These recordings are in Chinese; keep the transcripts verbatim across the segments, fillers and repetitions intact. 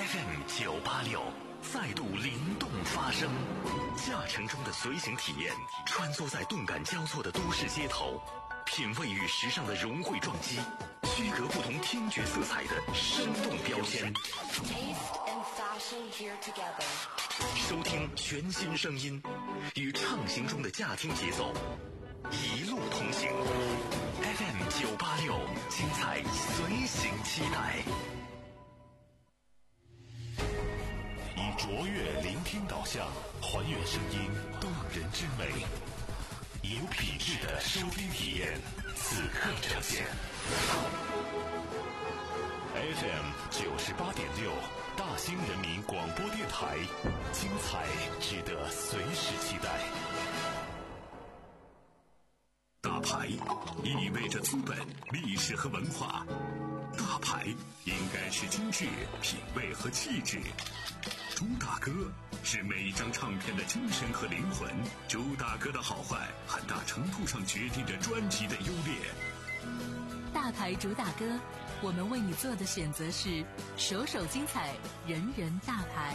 F M 九八六再度灵动发声，驾乘中的随行体验，穿梭在动感交错的都市街头，品味与时尚的融汇撞击，区隔不同听觉色彩的生动标签。收听全新声音，与畅行中的驾听节奏，一路同行。F M 九八六，精彩随行期待。以卓越聆听导向，还原声音动人之美，有品质的收听体验，此刻呈现。F M 九十八点六，大兴人民广播电台，精彩值得随时期待。大牌意味着资本、历史和文化，大牌应该是精致、品味和气质。朱大哥是每一张唱片的精神和灵魂，朱大哥的好坏很大程度上决定着专辑的优劣。 大牌主打歌，我们为你做的选择是首首精彩，人人大牌。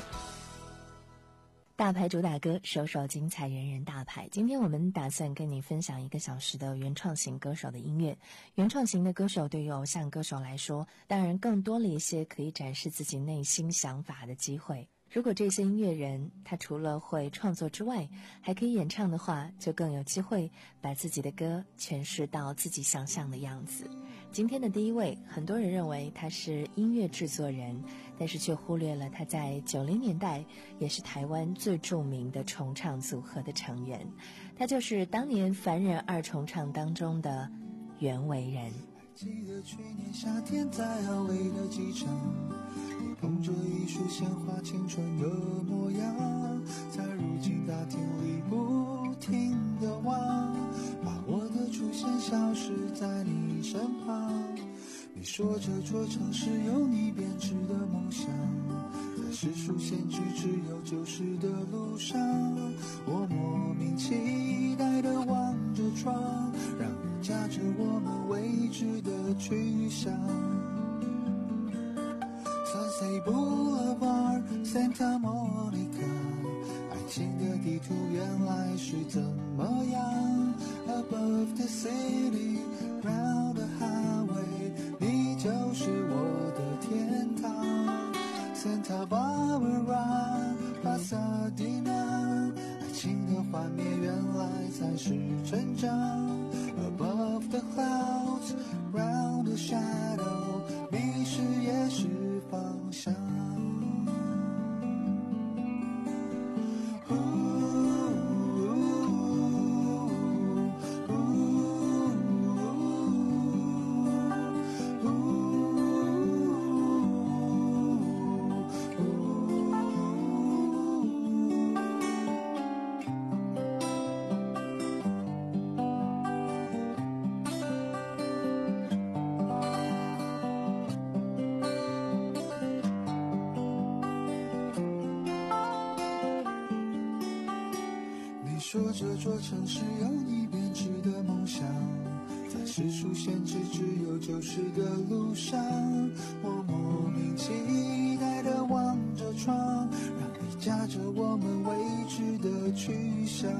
大牌主打歌，首首精彩，人人大牌。今天我们打算跟你分享一个小时的原创型歌手的音乐。原创型的歌手对于偶像歌手来说，当然更多了一些可以展示自己内心想法的机会。如果这些音乐人他除了会创作之外，还可以演唱的话，就更有机会把自己的歌诠释到自己想象的样子。今天的第一位，很多人认为他是音乐制作人，但是却忽略了他在九零年代也是台湾最著名的重唱组合的成员。他就是当年凡人二重唱当中的袁惟仁。 记得去年夏天在阿威的机场，你捧着一束鲜花，青春的模样，在如今大厅里不停地望，把我的出现消失在你身旁。你说这座城市有你编织的梦想，在世俗限制只有旧时的路上，我莫名期待地望着窗，让你驾着我们未知的去向。Sunset Boulevard Santa Monica， 爱情的地图原来是怎么样， Above the city round the highway， 你就是我的天堂。 Santa Barbara Pasadena， 爱情的幻灭原来才是成长， Above the clouds round the shadow， 迷失也是方向。说这座城市有你编织的梦想，在世俗限制只有旧时的路上，我莫名期待地望着窗，让你驾着我们未知的去向。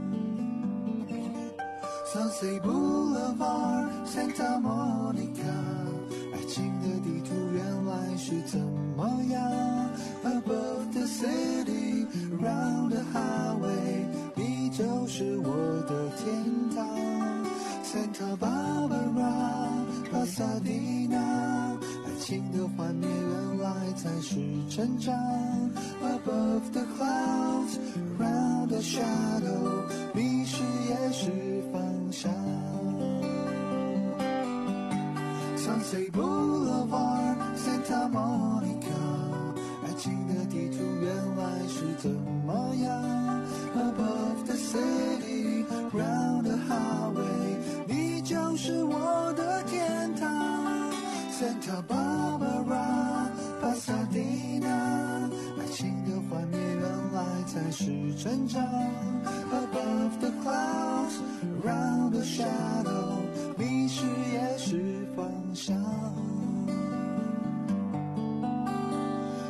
Sunset Boulevard Santa Monica， 爱情的地图原来是怎么样， Above the city round the highway，就是我的天堂。 Santa Barbara Pasadena， 爱情的幻灭原来才是成长， Above the clouds round the shadow， 迷失也是方向。 Sunset Boulevard Santa Monica， 爱情的地图原来是怎么样， Above the city round the highway， 你就是我的天堂。 Santa Barbara Pasadena， 爱情的幻灭原来才是成长， Above the clouds round the shadow， 迷失也。 也是方向。 Sunset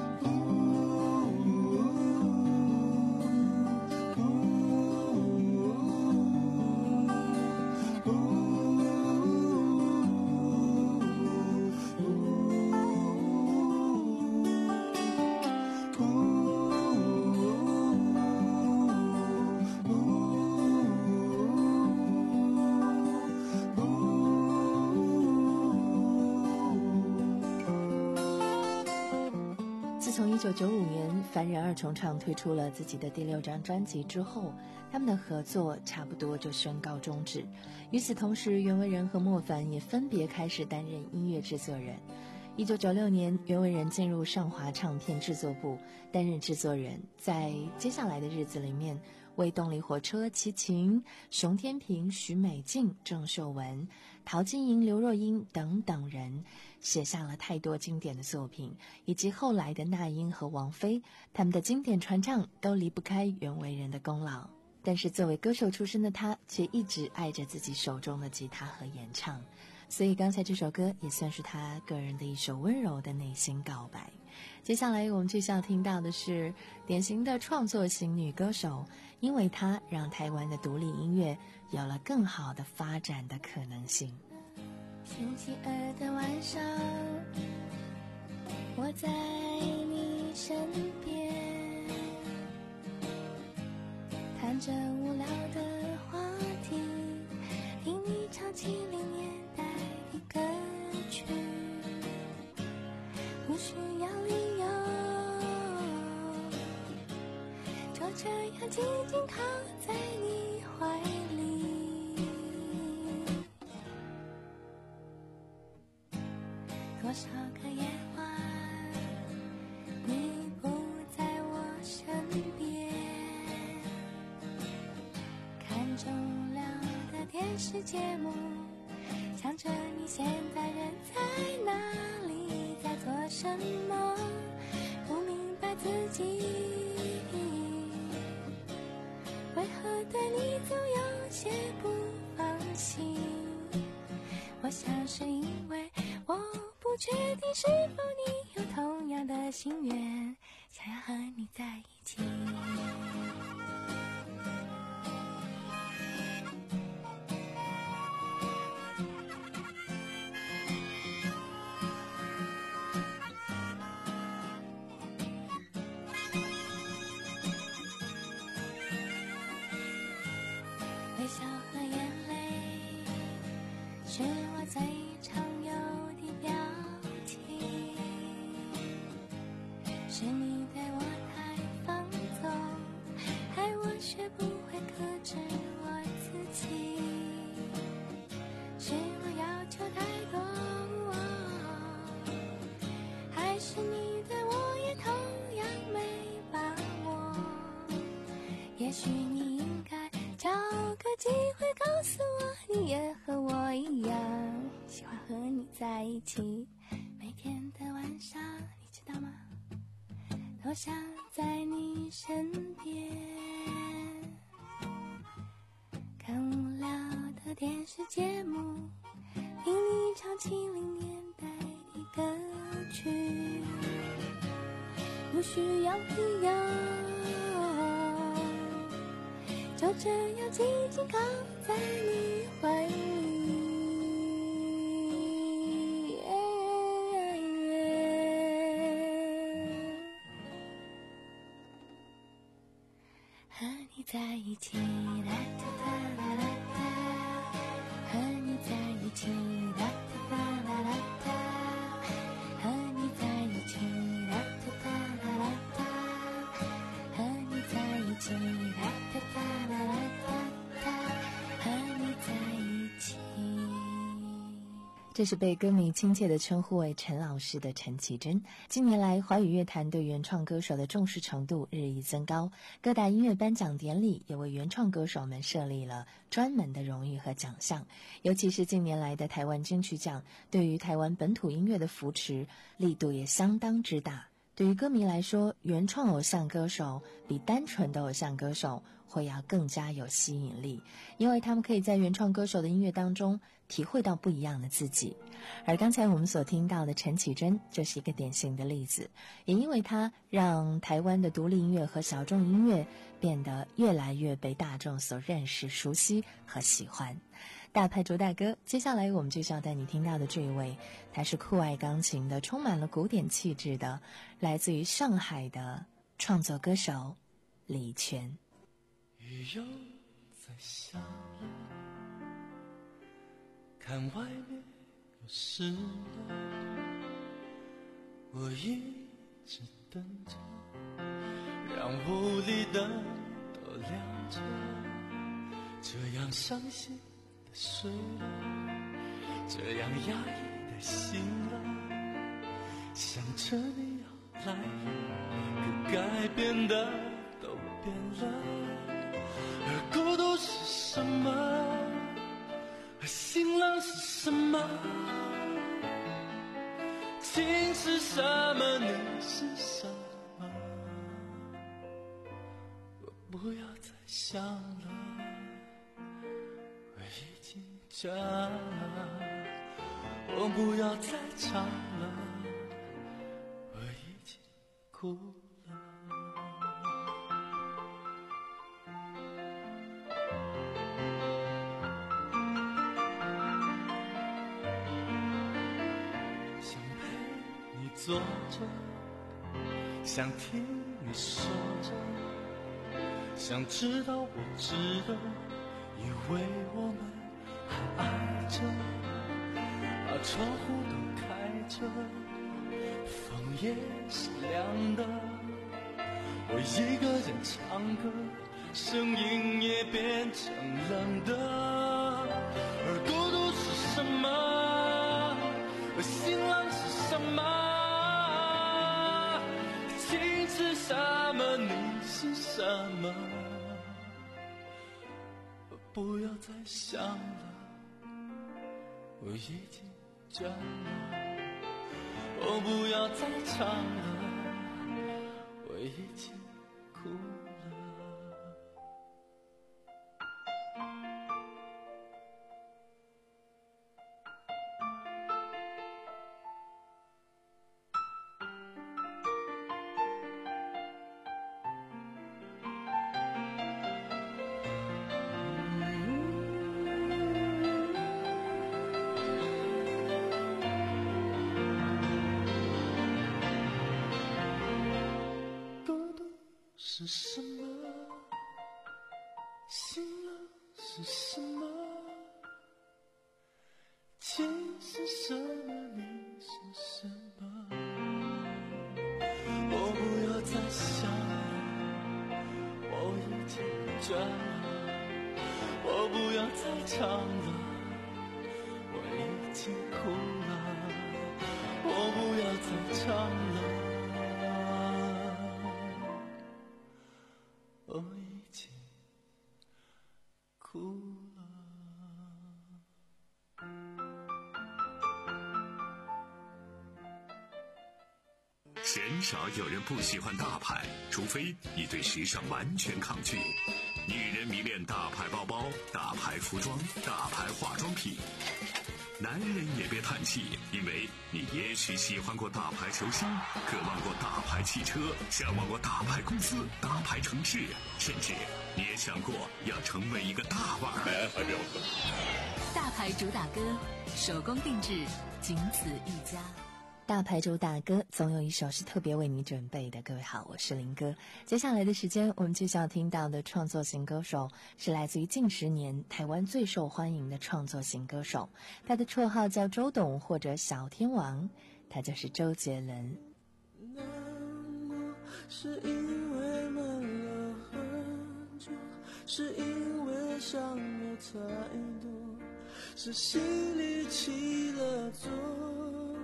自从一九九五年凡人二重唱推出了自己的第六张专辑之后，他们的合作差不多就宣告终止。与此同时，袁惟仁和莫凡也分别开始担任音乐制作人。一九九六年，袁惟仁进入上华唱片制作部担任制作人，在接下来的日子里面，为动力火车、齐秦、熊天平、许美静、郑秀文、陶晶莹、刘若英等等人写下了太多经典的作品，以及后来的那英和王菲，他们的经典传唱都离不开袁惟仁的功劳。但是作为歌手出身的他，却一直爱着自己手中的吉他和演唱，所以刚才这首歌也算是他个人的一首温柔的内心告白。接下来我们继续要听到的是典型的创作型女歌手，因为她让台湾的独立音乐有了更好的发展的可能性。 星期二的晚上，我在你身边，谈着无聊的话题，听你唱七零年代的歌曲，不需要理由，就这样静静靠在你怀里。多少个夜晚，你不在我身边，看着无聊的电视节目，想着你现在人在哪里，在做什么，不明白自己为何对你总有些不放心。我想是因为我不确定是否你有同样的心愿，想要和你在一起。微笑和眼泪是我最常有的表情，是你对我太放纵，害我学不会克制我自己，是我要求太多，还是你对我也同样没把握？也许你应该找个机会告诉我，你也和我一样喜欢和你在一起。每天的晚上，你知道吗？都想在你身边，看无聊的电视节目，听你唱七零年代的歌曲，不需要理由，就这样静静靠在你怀里。和你在一起，啦哒哒啦啦哒，和你在一起，啦哒哒啦啦哒，和你在一起，啦哒哒啦啦哒，和你在一起，啦哒哒啦啦哒，和你在一起。 这是被歌迷亲切地称呼为陈老师的陈绮贞。近年来，华语乐坛对原创歌手的重视程度日益增高，各大音乐颁奖典礼也为原创歌手们设立了专门的荣誉和奖项。尤其是近年来的台湾金曲奖，对于台湾本土音乐的扶持力度也相当之大。对于歌迷来说，原创偶像歌手比单纯的偶像歌手会要更加有吸引力，因为他们可以在原创歌手的音乐当中体会到不一样的自己。而刚才我们所听到的陈绮贞就是一个典型的例子，也因为她让台湾的独立音乐和小众音乐变得越来越被大众所认识、熟悉和喜欢。大牌主大哥，接下来我们就要带你听到的这一位，他是酷爱钢琴的，充满了古典气质的，来自于上海的创作歌手李泉。 雨又在下，看外面又湿了，我一直等等着，让屋里灯都亮着，这样伤心的睡了，这样压抑的醒了，想着你要来了，可该变的都变了。而孤独是什么？而心冷是什么？情是什么？你是什么？我不要再想了，我已经倦了。我不要再唱了，我已经哭了。想陪你坐着，想听你说着，想知道我值得，以为我们还爱着，把窗户都开着，风也是凉的，我一个人唱歌，声音也变成冷的。而孤独是什么？而心冷是什么？情是什么？你是什么？我不要再想了，我已经倦了。我不要再唱了，我已经哭了。是什么？心冷是什么？情是什么？你是什么？我不要再想了，我已经倦了。我不要再唱了，我已经哭了。我不要再唱了，我已经哭了。 鲜少有人不喜欢大牌，除非你对时尚完全抗拒。女人迷恋大牌包包、大牌服装、大牌化妆品。男人也别叹气，因为你也许喜欢过大牌球星，渴望过大牌汽车，向往过大牌公司、大牌城市，甚至你也想过要成为一个大腕儿。 大牌主打歌，手工定制，仅此一家。 大牌主打歌总有一首是特别为你准备的。各位好，我是林哥。接下来的时间，我们继续要听到的创作型歌手是来自于近十年台湾最受欢迎的创作型歌手，他的绰号叫周董或者小天王，他就是周杰伦。 难过是因为闷了很久，是因为想了太多，是心里起了作用。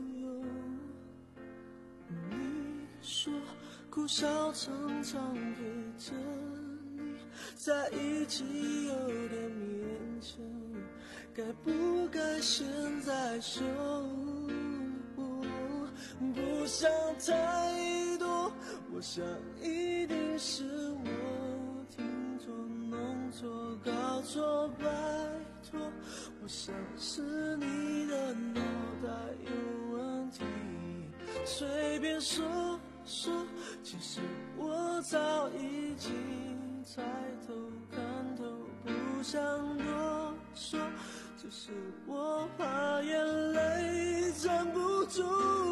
你说苦笑常常陪着你在一起有点勉强，该不该现在说？不想太多，我想一定是我听错、弄错、搞错，拜托，我想是你的脑袋有问题。随便说说，其实我早已经猜透看透，不想多说，只是我怕眼泪站不住。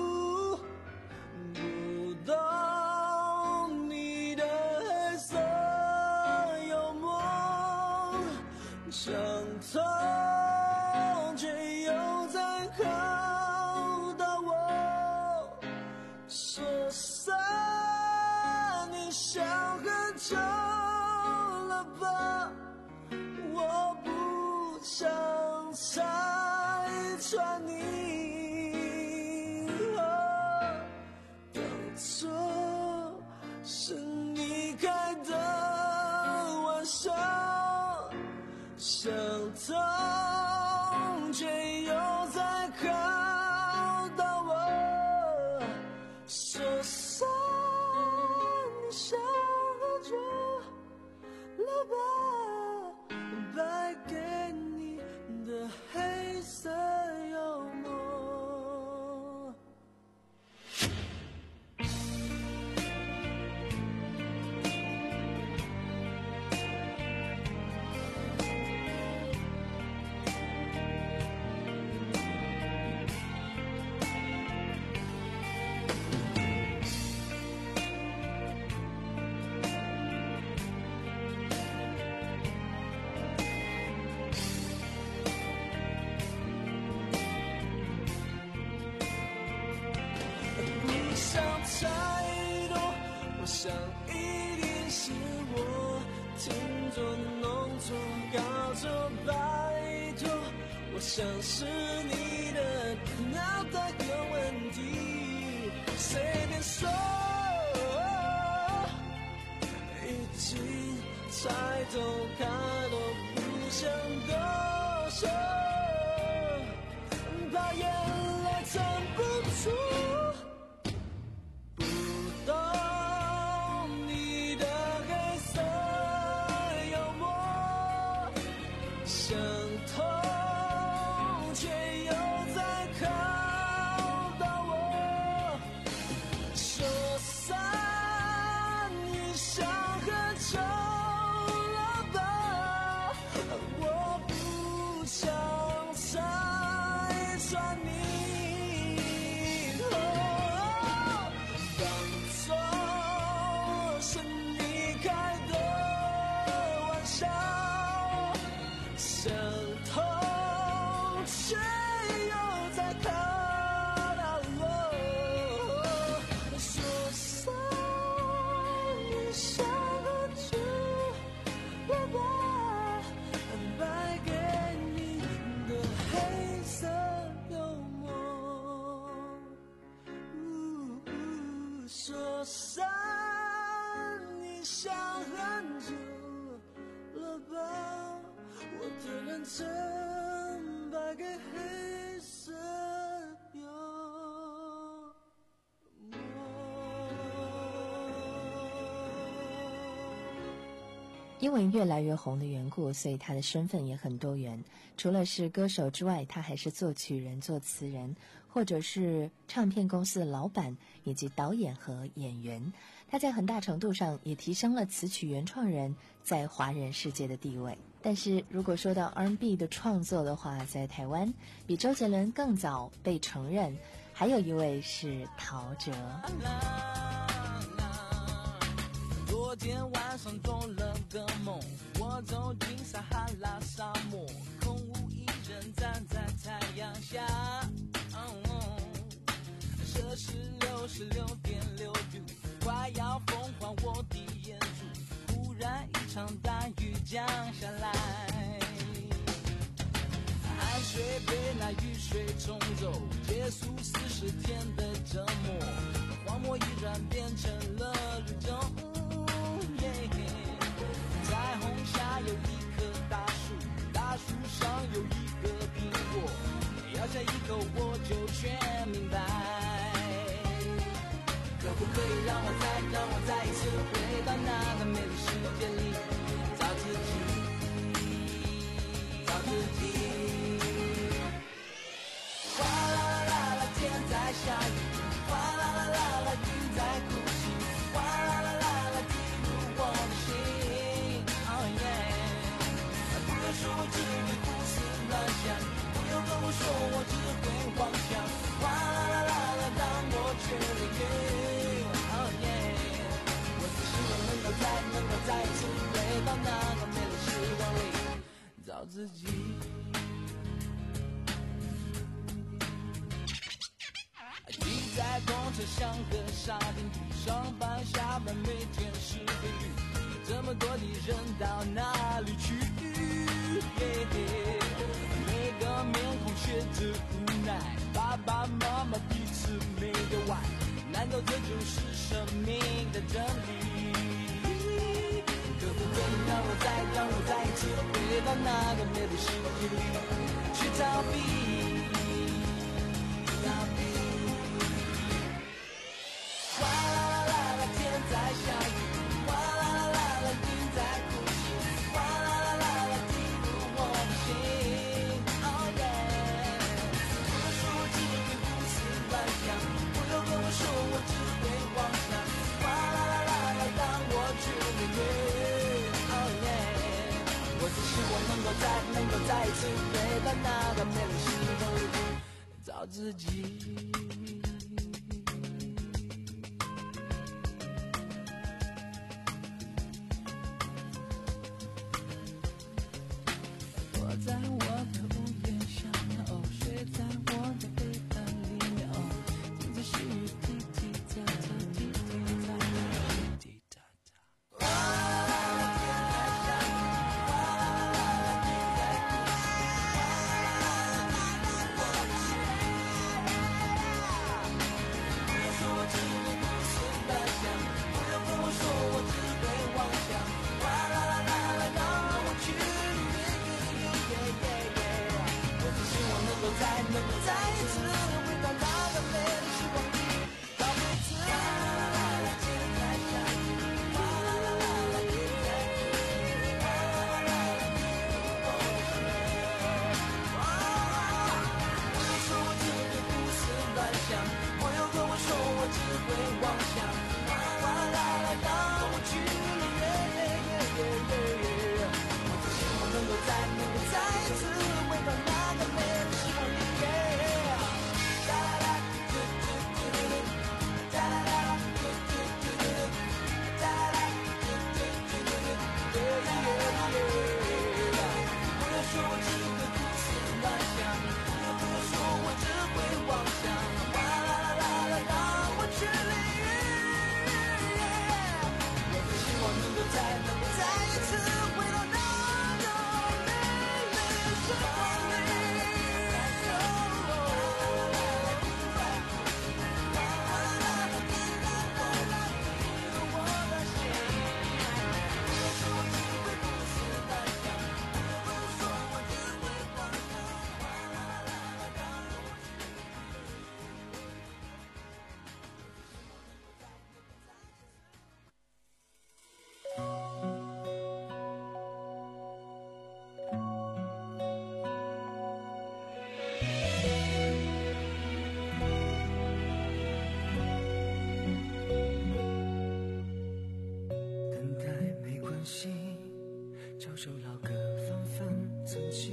不懂你的黑色幽默，想通却又在考到我，说散久了吧，我不想拆穿你。当初是你开的玩笑，想痛却又在考到我，说散你想喝酒了吧，败给你的黑色幽默。太多，我想一定是我听错、弄错、搞错，拜托，我想是你的脑袋有问题，随便说，已经猜透、看都不想多说，怕眼泪撑不住。说散你想很久了吧，我的认真败给黑色幽默。 因为越来越红的缘故，所以他的身份也很多元。除了是歌手之外，他还是作曲人、作词人，或者是唱片公司的老板，以及导演和演员。他在很大程度上也提升了词曲原创人在华人世界的地位。但是如果说到 R and B 的创作的话，在台湾比周杰伦更早被承认，还有一位是陶喆。 昨天晚上做了个梦，我走进撒哈拉沙漠，空无一人站在太阳下，哦，摄氏六十六点六度，快要疯狂我的眼珠，忽然一场大雨降下来，汗水被那雨水冲走，结束四十天的折磨，荒漠依然变成了绿洲。彩虹下有一棵大树，大树上有一个苹果，咬下一口我就全明白。可不可以让我再让我再一次回到那个美丽世界里，找自己，找自己。哗啦啦啦啦，天在下雨，哗啦啦啦啦，云在哭泣，哗啦啦啦啦，滴入我的心。说我只会胡思乱想，不用跟我说，我只会妄想。哗啦啦啦啦，让我却淋雨。Oh yeah， 我只希望能够再能够再一次回到那个美丽时光里，找自己。挤在公车像个沙丁鱼，上班下班每天是个雨。 这么多的人到哪里去？每个面孔写着无奈，爸爸妈妈彼此没得玩，难道这就是生命的真理？可不可以让我再让我再一次回到那个美丽世界里去逃避逃避？哇啦啦啦啦，天在下雨，哇啦啦啦啦，云在哭泣，哇啦啦啦啦，滴入我的心。Oh yeah， 不要说我只会胡思乱想，不要跟我说我只会妄想，哇啦啦啦啦，让我去面对。Oh yeah， 我只希望能够再能够再一次回到那个美丽时光里找自己。在我的屋檐下面，哦，睡在我的背包里面，哦，听着细雨滴滴答答，滴滴答答，滴滴答答。哇啦啦啦，天在下雨，哇啦啦啦，云在哭泣，哇啦啦啦，滴入我的心。不要说我只会胡思乱想，不要跟我说我只会妄想，哇啦啦啦啦，让我去。再能够再一次回到那个美丽时光里，到每次哇啦啦啦，天在下雨，哇啦啦啦啦，云在哭泣，哇啦啦啦啦，滴入我的心。哇，不要说我只会胡思乱想，不要跟我说我只会妄想，哇啦啦啦，让我去了耶耶耶耶耶耶。我只希望能够再能够再一次回到那个美丽时光里。招手老歌纷纷曾经，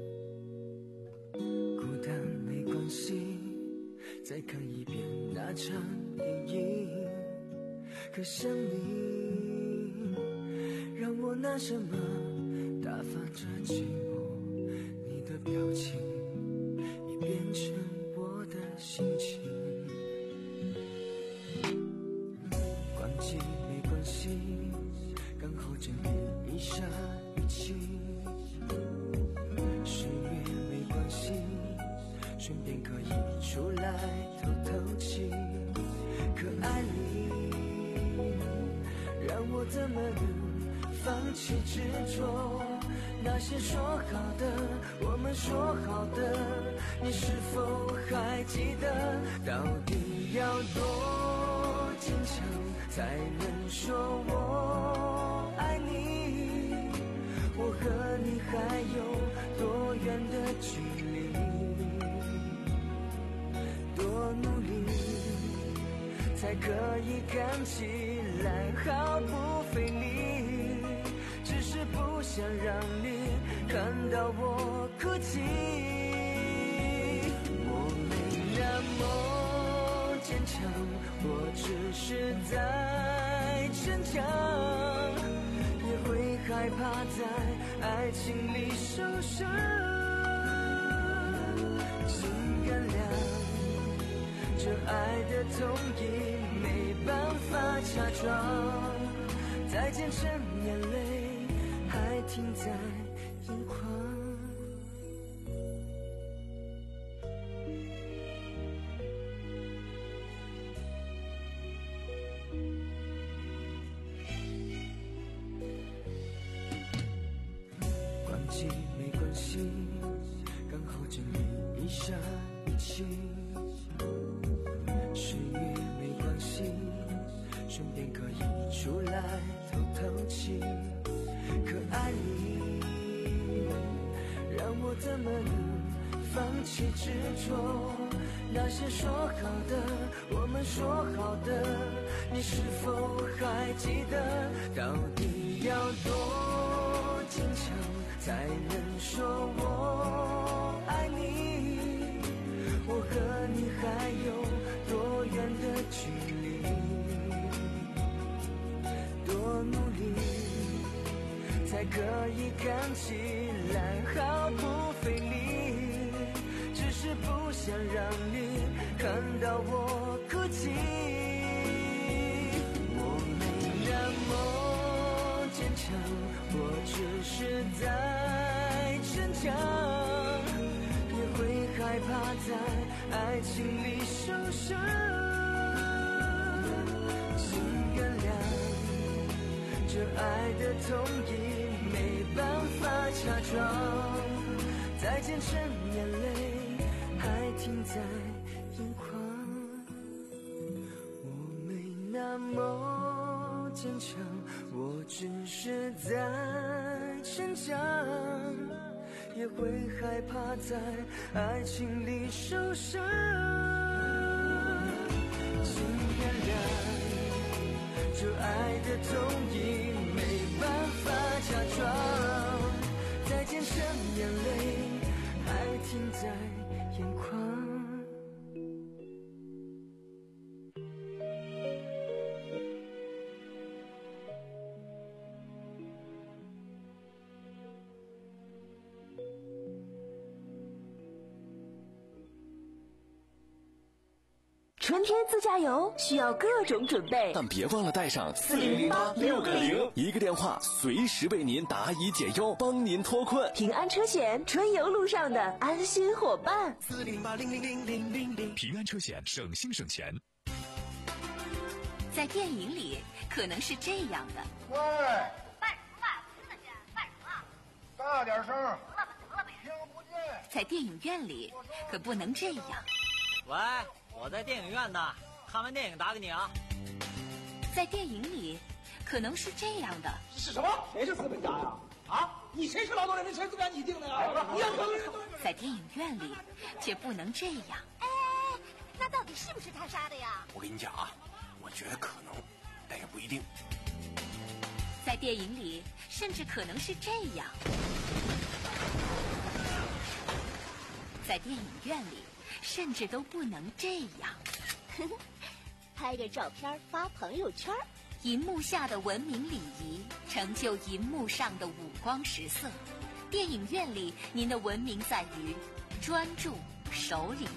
孤单没关系，再看一遍那场电影。可想你，让我拿什么打发这寂寞？你的表情已变成我的心情。关机没关系，刚好整理一下语气。失眠没关系，顺便可以出来透透气。可爱你，让我怎么能放弃执着？那些说好的，我们说好的，你是否还记得？到底要多坚强才能说我爱你？我和你还有多远的距离？多努力才可以看起来毫不费力？只是不想让你看到我哭泣。我没那么坚强，我只是在逞强，也会害怕在爱情里受伤。请原谅，这爱的痛意没办法假装， 再见成眼泪，还停在眼眶。忘记没关系，刚好整理一下语气。失约没关系，顺便可以出来透透气。可爱你，让我怎么能放弃执着？那些说好的，我们说好的，你是否还记得？到底要多坚强才能说我爱你？我和你还有多远的距离？多努力才可以看起来毫不费力？只是不想让你看到我哭泣。我没那么坚强，我只是在逞强，也会害怕在爱情里受伤。请原谅，这爱的痛意没办法假装。再见成眼泪，还停在眼眶。我没那么坚强，我只是在逞强，也会害怕在爱情里受伤。请原谅，这爱的痛意没办法假装。再见成眼泪，还停在眼眶。 春天自驾游需要各种准备， 但别忘了带上四零零八六个零， 一个电话随时为您答疑解忧，帮您脱困。 平安车险，春游路上的安心伙伴。 四零八零零零零零零，平安车险，省心省钱。 在电影里可能是这样的。 喂，办什么办？听得见？办什么？大点声。得了吧，得了呗，听不见。 在电影院里可不能这样。 喂，我在电影院呢，看完电影打给你啊。 在电影里可能是这样的。 是什么？谁是资本家呀？啊，你谁是劳动人民？谁资本家你定的呀？你要在电影院里却不能这样。 哎，那到底是不是他杀的呀？ 我跟你讲啊，我觉得可能，但也不一定。 在电影里甚至可能是这样。在电影院里甚至都不能这样。 拍个照片发朋友圈。 银幕下的文明礼仪成就银幕上的五光十色。电影院里您的文明在于专注守礼。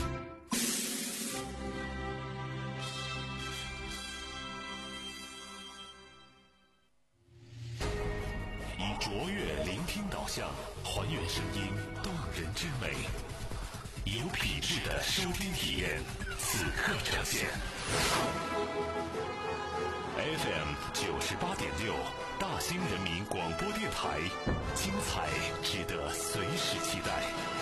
以卓越聆听导向，还原声音动人之美，有品质的收听体验，此刻呈现。F M 九十八点六，大兴人民广播电台，精彩值得随时期待。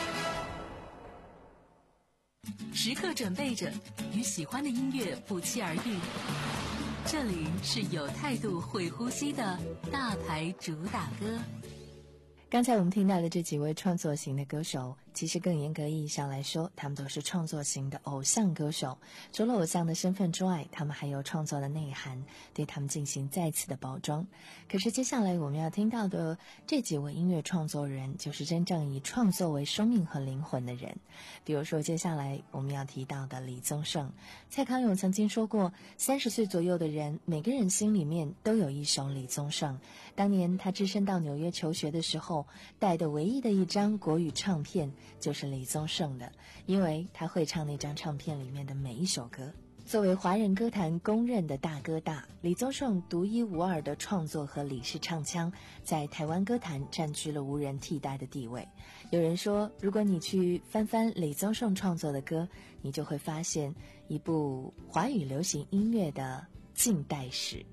时刻准备着与喜欢的音乐不期而遇。这里是有态度会呼吸的大牌主打歌。 刚才我们听到的这几位创作型的歌手，其实更严格意义上来说，他们都是创作型的偶像歌手。除了偶像的身份之外，他们还有创作的内涵，对他们进行再次的包装。可是接下来我们要听到的这几位音乐创作人，就是真正以创作为生命和灵魂的人。比如说接下来我们要提到的李宗盛。蔡康永曾经说过，三十岁左右的人，每个人心里面都有一首李宗盛。当年他只身到纽约求学的时候，带的唯一的一张国语唱片就是李宗盛的，因为他会唱那张唱片里面的每一首歌。 作为华人歌坛公认的大哥大，李宗盛独一无二的创作和李氏唱腔在台湾歌坛占据了无人替代的地位。有人说，如果你去翻翻李宗盛创作的歌，你就会发现一部华语流行音乐的近代史。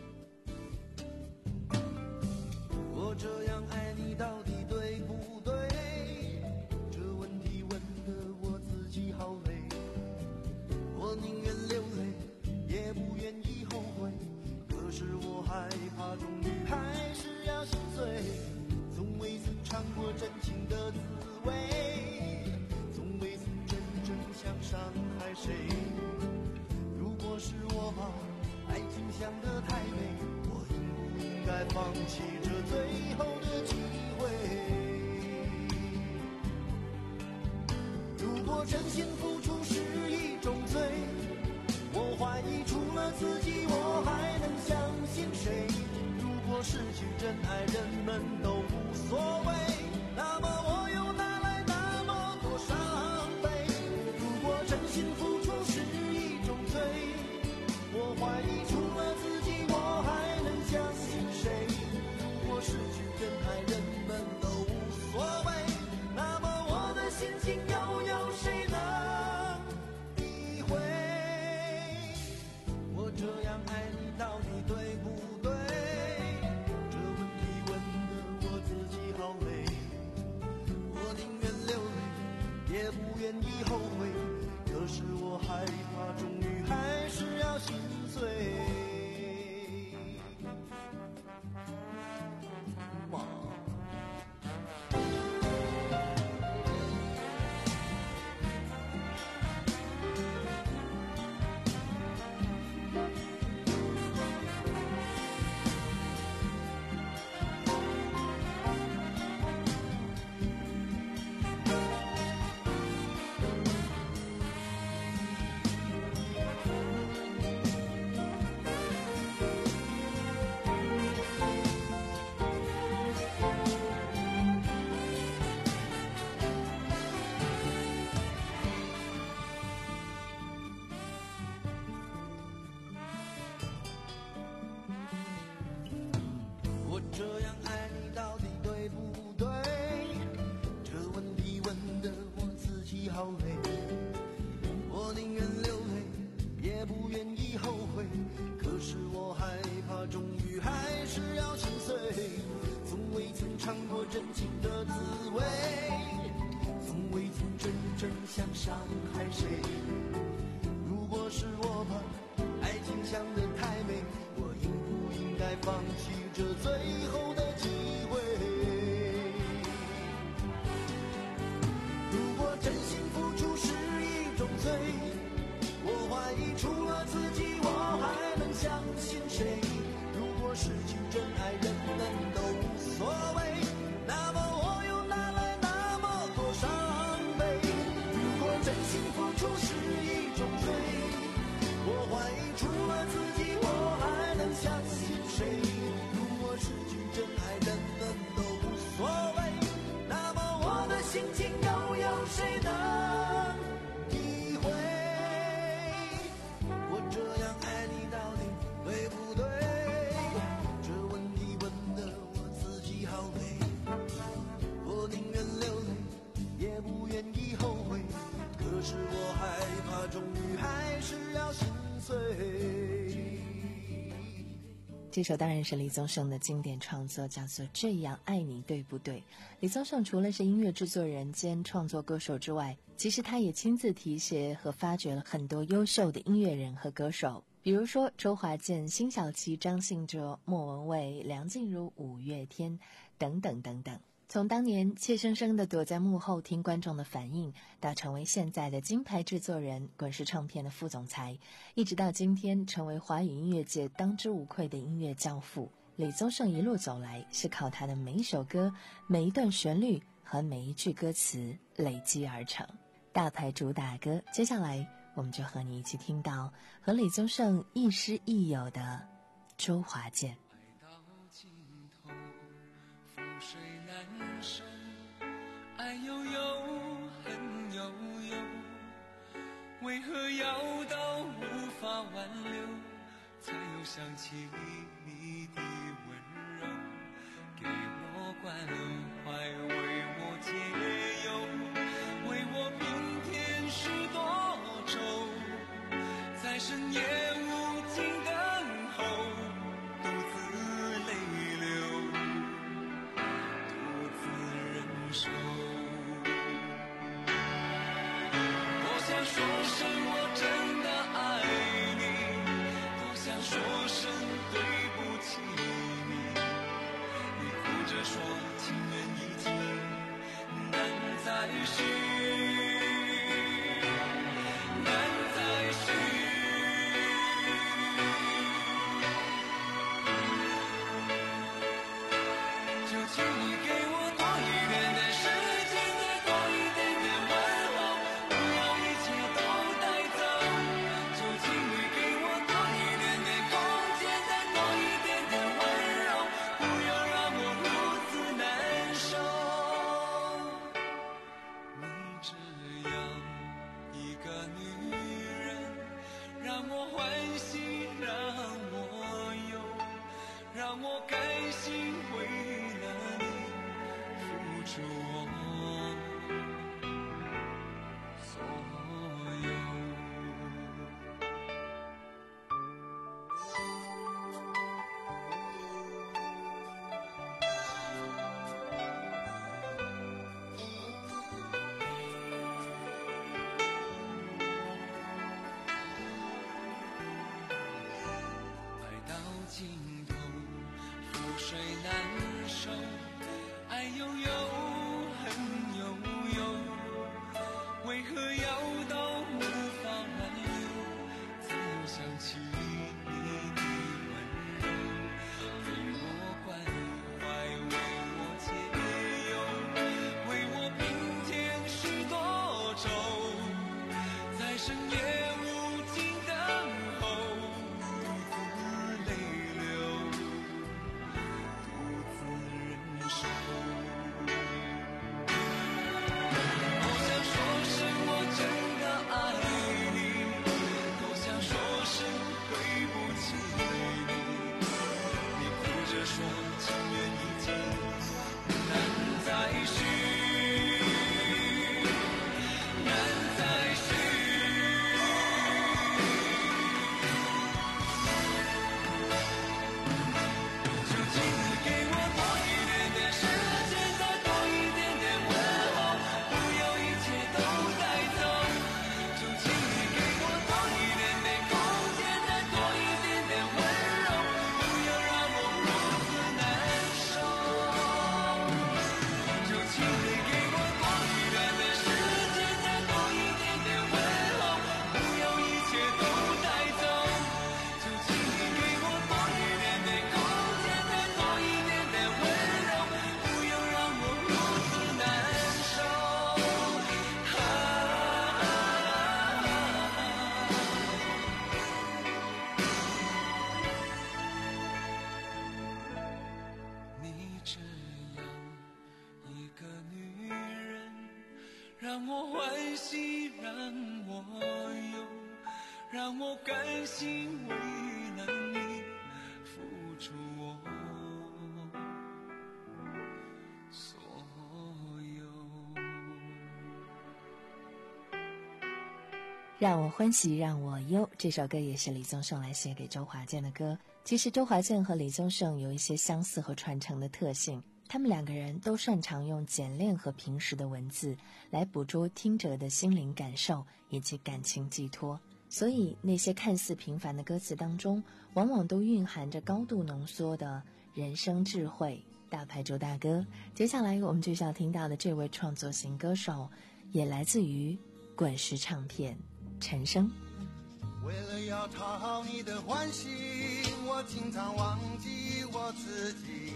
我这样爱你到底对不对？这问题问得我自己好累，我宁愿流泪也不愿意后悔，可是我害怕终于还是要心碎，从未曾尝过真情的滋味，从未曾真正想伤害谁。如果是我把爱情想得太美，我应不应该放弃这最后的机会？如果真心付出是一种罪，我怀疑除了自己我还能相信谁？如果失去真爱人们都无所谓，那么我又哪来那么多伤悲？如果真心付出是一种罪，我怀疑除了自己我还能相信谁？如果失去真爱人们都无所谓，那么我的心情又有谁能体会？我这样爱你到底对不对？这问题问得我自己好累，我宁愿流泪也不愿意后悔，可是我害怕终于还是要心碎。我这样爱你到底对不对？这问题问得我自己好累，我宁愿流泪也不愿意后悔，可是我害怕终于还是要心碎，从未曾尝过真情的滋味，从未曾真正想伤害谁。如果是我把爱情想得太美，我应不应该放弃这最后的机会？如果真心付出是一种罪，我怀疑除了自己我还能相信谁？如果失去真爱人们都无所谓，那么我又哪来那么多伤悲？如果真心付出是一种罪，我怀疑除了自己我还能相信谁？如果失去真爱人们都无所谓，那么我的心情又有谁能体会？我这样爱你到底对不对？这问题问得我自己好累，我宁愿流泪也不愿意后悔，可是我害怕终于还是要心碎。 这首当然是李宗盛的经典创作，叫做《这样爱你对不对》。李宗盛除了是音乐制作人兼创作歌手之外，其实他也亲自提携和发掘了很多优秀的音乐人和歌手，比如说周华健、辛晓琪、张信哲、莫文蔚、梁静茹、五月天等等等等。从当年怯生生地躲在幕后听观众的反应，到成为现在的金牌制作人、滚石唱片的副总裁，一直到今天成为华语音乐界当之无愧的音乐教父，李宗盛一路走来是靠他的每一首歌、每一段旋律和每一句歌词累积而成。大牌主打歌，接下来我们就和你一起听到和李宗盛亦师亦友的周华健。 爱悠悠，恨悠悠，为何要到无法挽留，才又想起你的温柔，给我关怀，为我解忧，为我平添许多愁，在深夜无尽等候，独自泪流，独自忍受。多想说声我真的爱你，多想说声对不起你，你哭着说情缘已尽，难再续，难再续。就请你给我多一点点时间，再多一点点问候，不要一切都带走。就请你给我多一点点空间，再多一点点温柔，不要让我如此难受。你这样一个女人，让我欢喜，让我忧，让我甘心为了你付出我所有。爱到尽头，覆水难收，爱悠悠，恨悠悠，为何要到无法挽留，才又想起你的温柔，给我关怀，为我解忧，为我平添许多愁，在深夜无尽等候，独自泪流，独自忍受。多想说声我真的爱你，多想说声对不起你，你哭着说情缘已尽，难再续，难再续。就请你给我多一点点时间，再多一点点问候，不要一切都带走。就请你给我多一点点空间，再多一点点温柔，不要让我如此难受。就请你给我多一点点时间，再多一点点问候，不要一切都带走。就请你给我多一点点空间，再多一点点温柔，不要让我如此难受。啊你这样一个女人，让我欢喜，让我忧，让我甘心为了你付出我所有。 让我欢喜让我忧，这首歌也是李宗盛来写给周华健的歌。其实周华健和李宗盛有一些相似和传承的特性，他们两个人都擅长用简练和平实的文字来捕捉听者的心灵感受以及感情寄托，所以那些看似平凡的歌词当中，往往都蕴含着高度浓缩的人生智慧。大牌周大哥，接下来我们就要听到的这位创作型歌手，也来自于滚石唱片，陈升。 为了要讨好你的欢喜，我经常忘记我自己。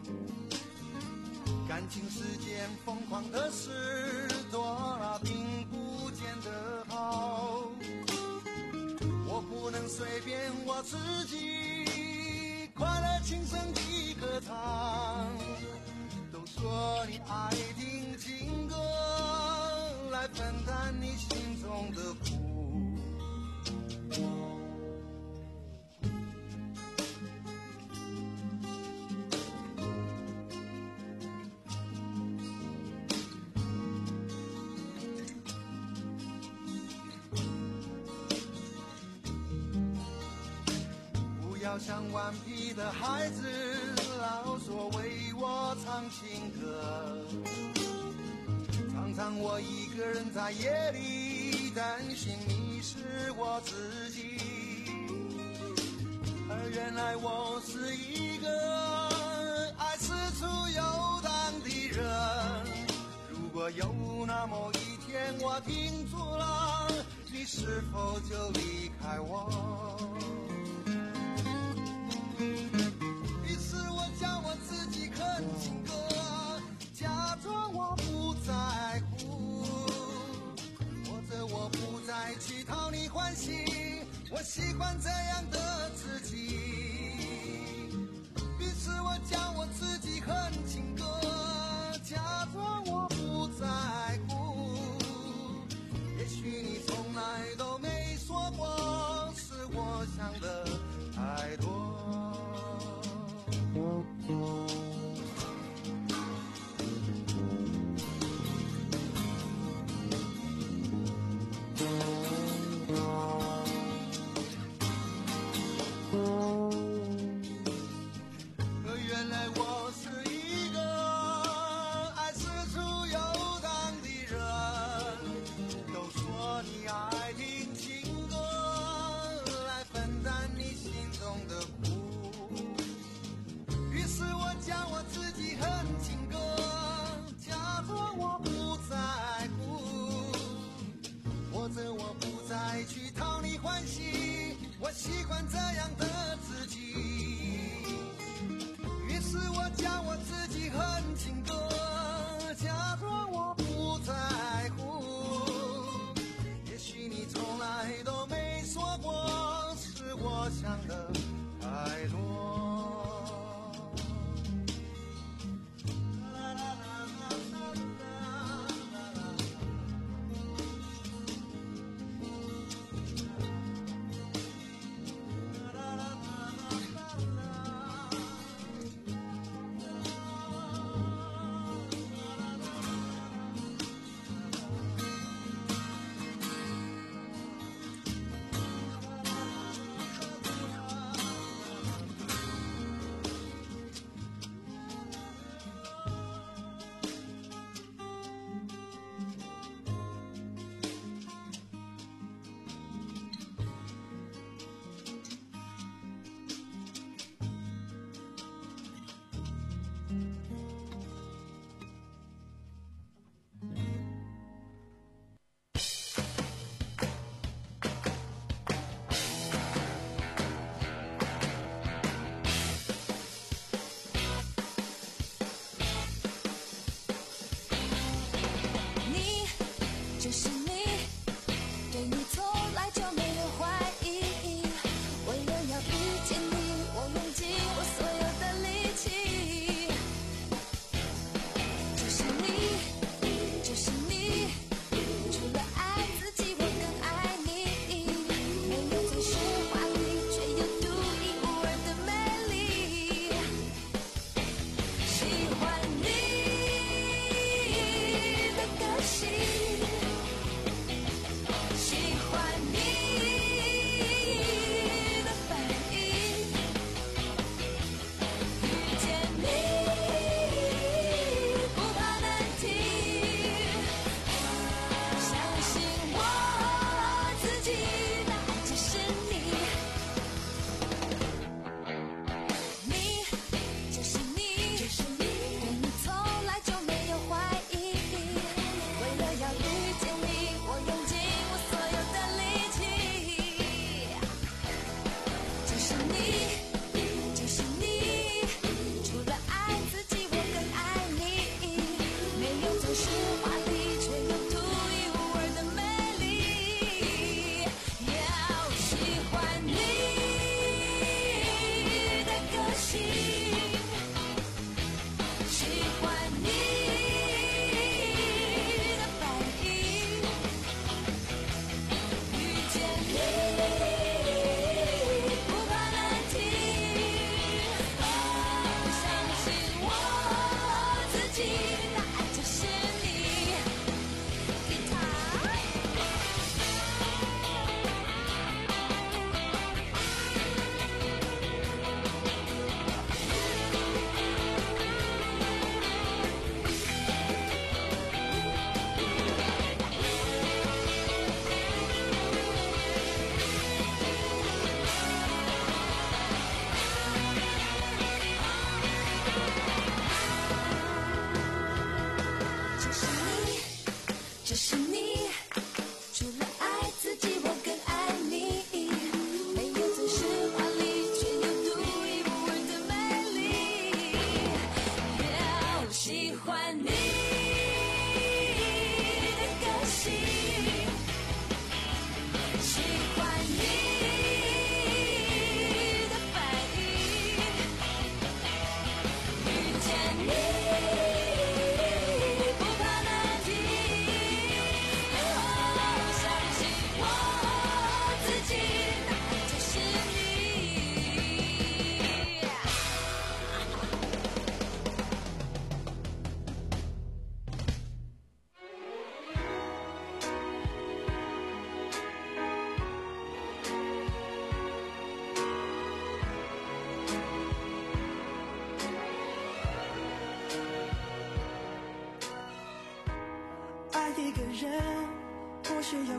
感情世间疯狂的事多了，并不见得好。我不能随便我自己，快乐轻声地歌唱。都说你爱听情歌，来分担你心中的苦。 要像顽皮的孩子，老说为我唱情歌。常常我一个人在夜里担心迷失我自己，而原来我是一个爱四处游荡的人。如果有那么一天我停住了，你是否就离开我？于是我将我自己哼情歌，假装我不在乎，或者我不再去讨你欢喜，我喜欢这样的自己。于是我将我自己哼情歌，假装我不在乎，也许你从来都没说过，是我想的太多。原来我是一个爱四处游荡的人，都说你爱听情歌来分担你心中的苦，于是我将我自己哼情歌，假装我不在乎，或者我不再去讨你欢喜，我喜欢这样的自己。于是我将我自己哼情歌，假装我不在乎，也许你从来都没说过，是我想的太多。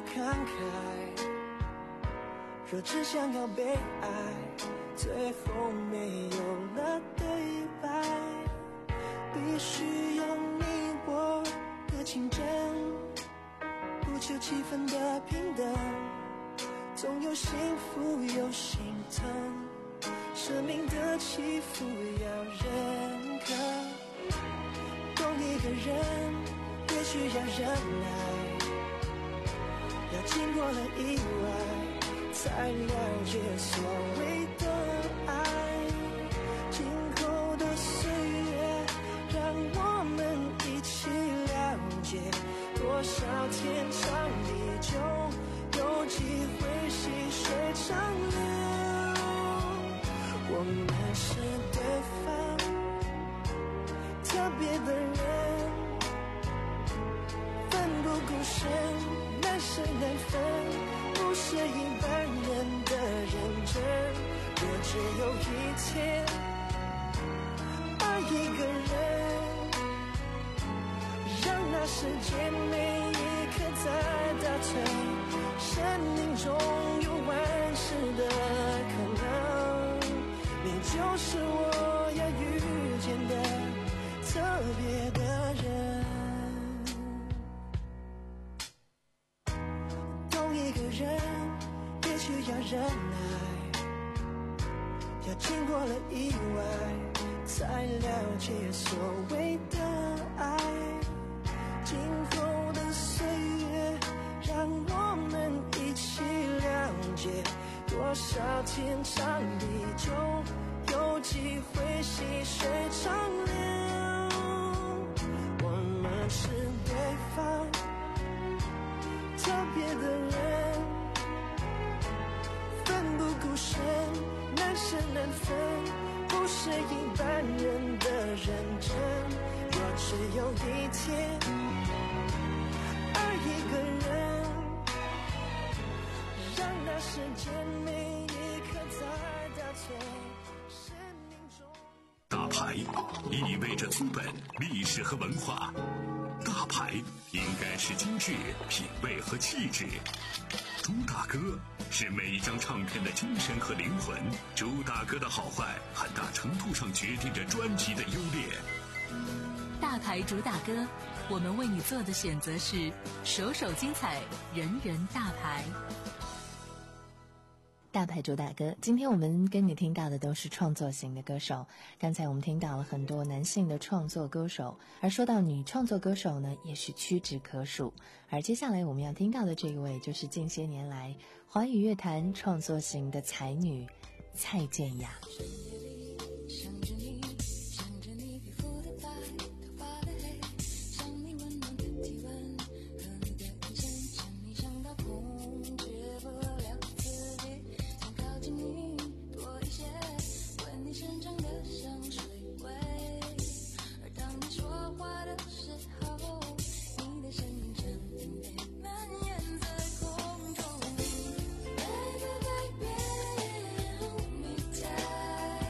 慷慨，若只想要被爱，最后没有了对白，必须有你我的竞争，不求气氛的平等，总有幸福有心疼，生命的起伏要认可，懂一个人也需要忍耐，要经过了意外才了解所谓的爱，今后的岁月让我们一起了解，多少天长地久，有机会细水长流，我们是对方特别的人，奋不顾身，难舍难分，不是一般人的认真，若只有一天爱一个人，让那时间每一刻在倒退，生命中有万事的可能，你就是我要遇见的特别的人，懂一个人也需要忍耐，要经过了意外才了解所谓的爱，今后的岁月让我们一起了解，多少天长地久，有机会细水长流，我们是对方特别的人，奋不顾身，难舍难分，不是一般人的认真，若只有一天爱一个人，让那时间每一刻在倒退，生命中大牌意味着资本、历史和文化，大牌应该是精致、品味和气质。朱大哥是每一张唱片的精神和灵魂，朱大哥的好坏很大程度上决定着专辑的优劣。 大牌主打歌，我们为你做的选择是首首精彩，人人大牌。 大牌主打歌，今天我们跟你听到的都是创作型的歌手。刚才我们听到了很多男性的创作歌手，而说到女创作歌手呢，也是屈指可数。而接下来我们要听到的这一位，就是近些年来华语乐坛创作型的才女蔡健雅。 Baby, baby, hold me tight.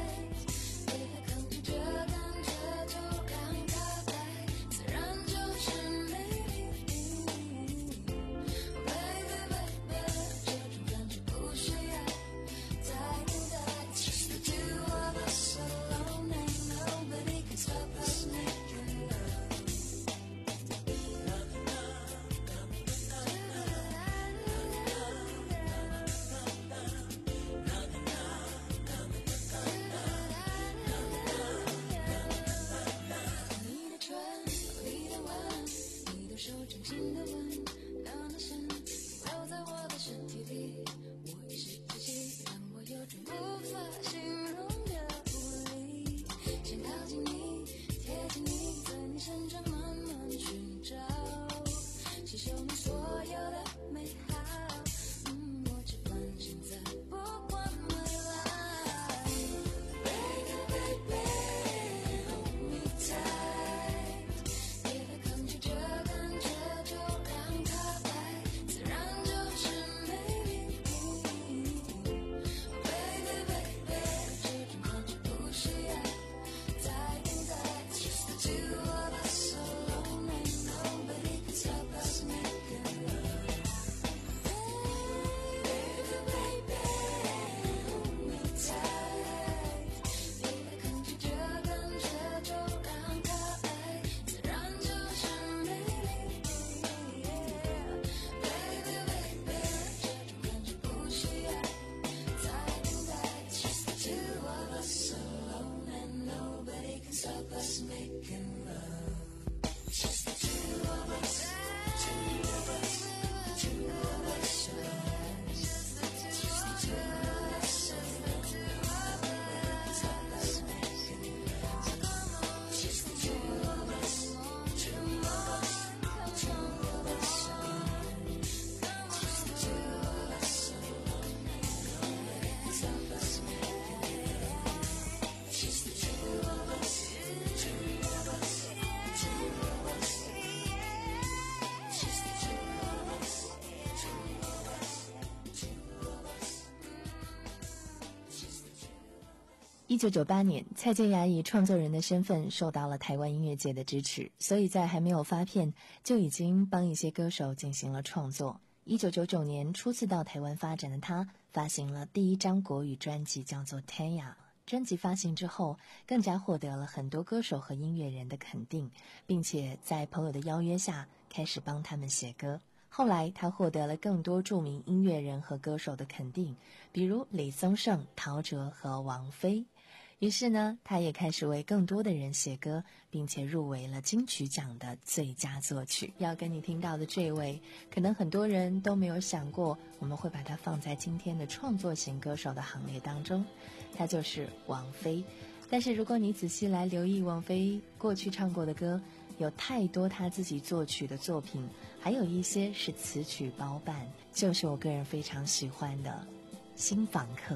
一九九八年，蔡健雅以创作人的身份受到了台湾音乐界的支持，所以在还没有发片就已经帮一些歌手进行了创作。一九九九年初次到台湾发展的他，发行了第一张国语专辑，叫做《Tanya》。专辑发行之后，更加获得了很多歌手和音乐人的肯定，并且在朋友的邀约下开始帮他们写歌。后来他获得了更多著名音乐人和歌手的肯定，比如李宗盛、陶喆和王菲。于是呢，他也开始为更多的人写歌，并且入围了金曲奖的最佳作曲。要跟你听到的这位，可能很多人都没有想过我们会把他放在今天的创作型歌手的行列当中，他就是王菲。但是如果你仔细来留意王菲过去唱过的歌，有太多他自己作曲的作品，还有一些是词曲包办，就是我个人非常喜欢的《新房客》。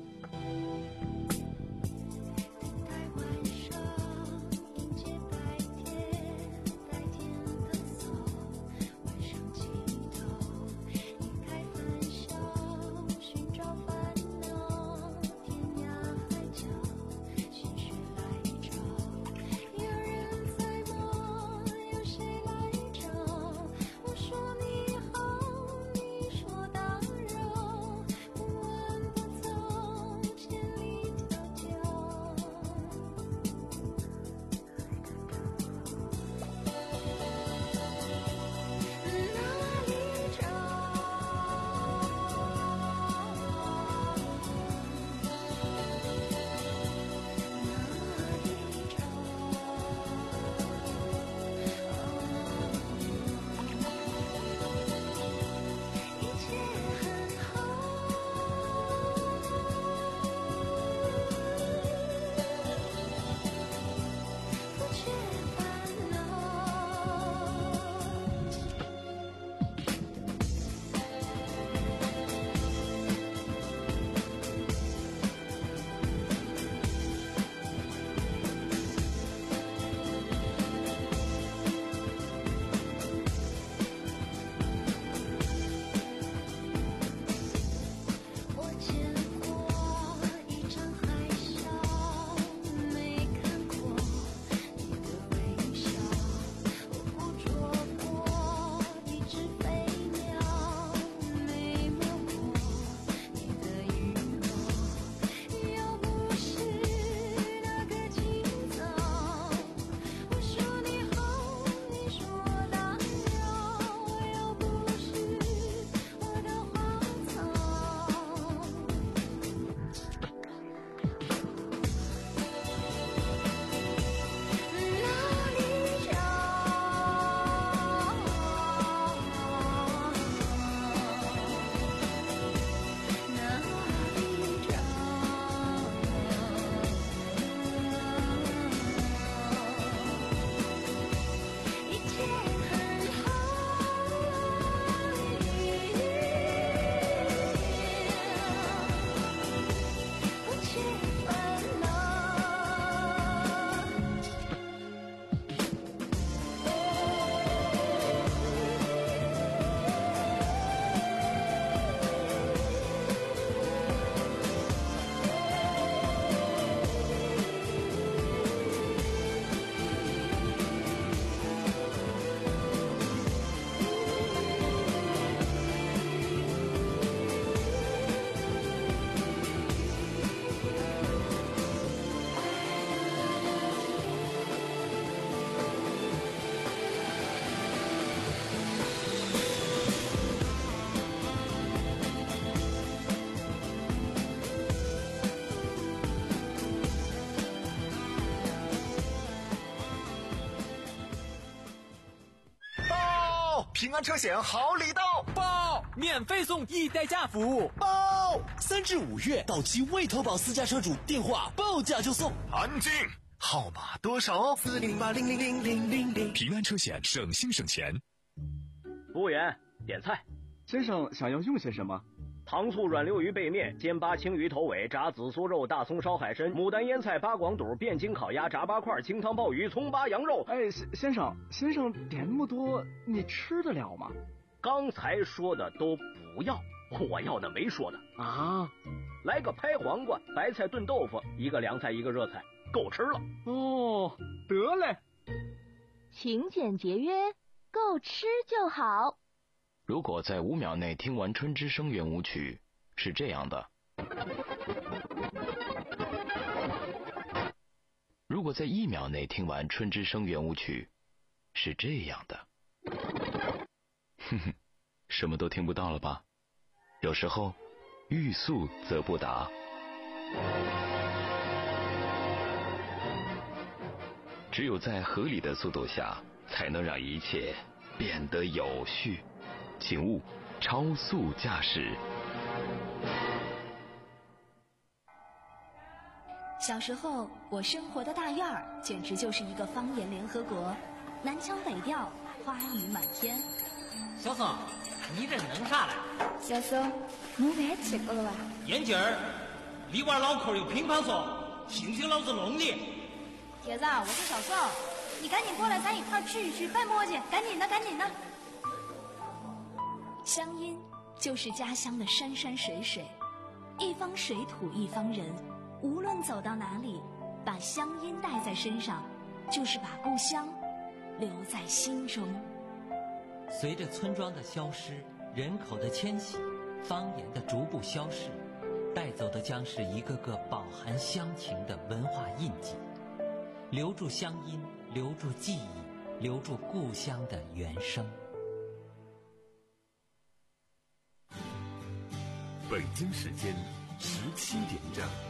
平安车险好礼到， 报免费送一代驾服务， 报三至五月到期未投保私家车主电话报价就送。安静，号码多少？四零八零零零零零零。 平安车险，省心省钱。 服务员，点菜。 先生想要用些什么？ 糖醋软溜鱼背面、煎八青鱼头尾、炸紫苏肉、大葱烧海参、牡丹腌菜、八广肚、汴京烤鸭、炸八块、清汤鲍鱼、葱八羊肉。 哎，先生，先生点那么多，你吃得了吗？ 刚才说的都不要，我要的没说的啊。 来个拍黄瓜、白菜炖豆腐，一个凉菜一个热菜，够吃了。 哦，得嘞。 勤俭节约，够吃就好。 如果在五秒内听完春之声圆舞曲，是这样的。如果在一秒内听完春之声圆舞曲，是这样的。哼哼，什么都听不到了吧？有时候欲速则不达。只有在合理的速度下，才能让一切变得有序。请勿超速驾驶。 小时候，我生活的大院儿简直就是一个方言联合国，南腔北调，花语满天。 小宋，你这弄啥嘞？ 小宋，弄饭吃过了吧？ 眼镜儿，你娃脑壳有乒乓说，信不信老子弄你？ 铁子，我是小宋，你赶紧过来，咱一块儿聚一聚，别磨叽，赶紧的，赶紧的。乡音就是家乡的山山水水，一方水土一方人，无论走到哪里，把乡音带在身上，就是把故乡留在心中。 随着村庄的消失，人口的迁徙，方言的逐步消逝，带走的将是一个个饱含乡情的文化印记。留住乡音，留住记忆，留住故乡的原声。 北京时间十七点整。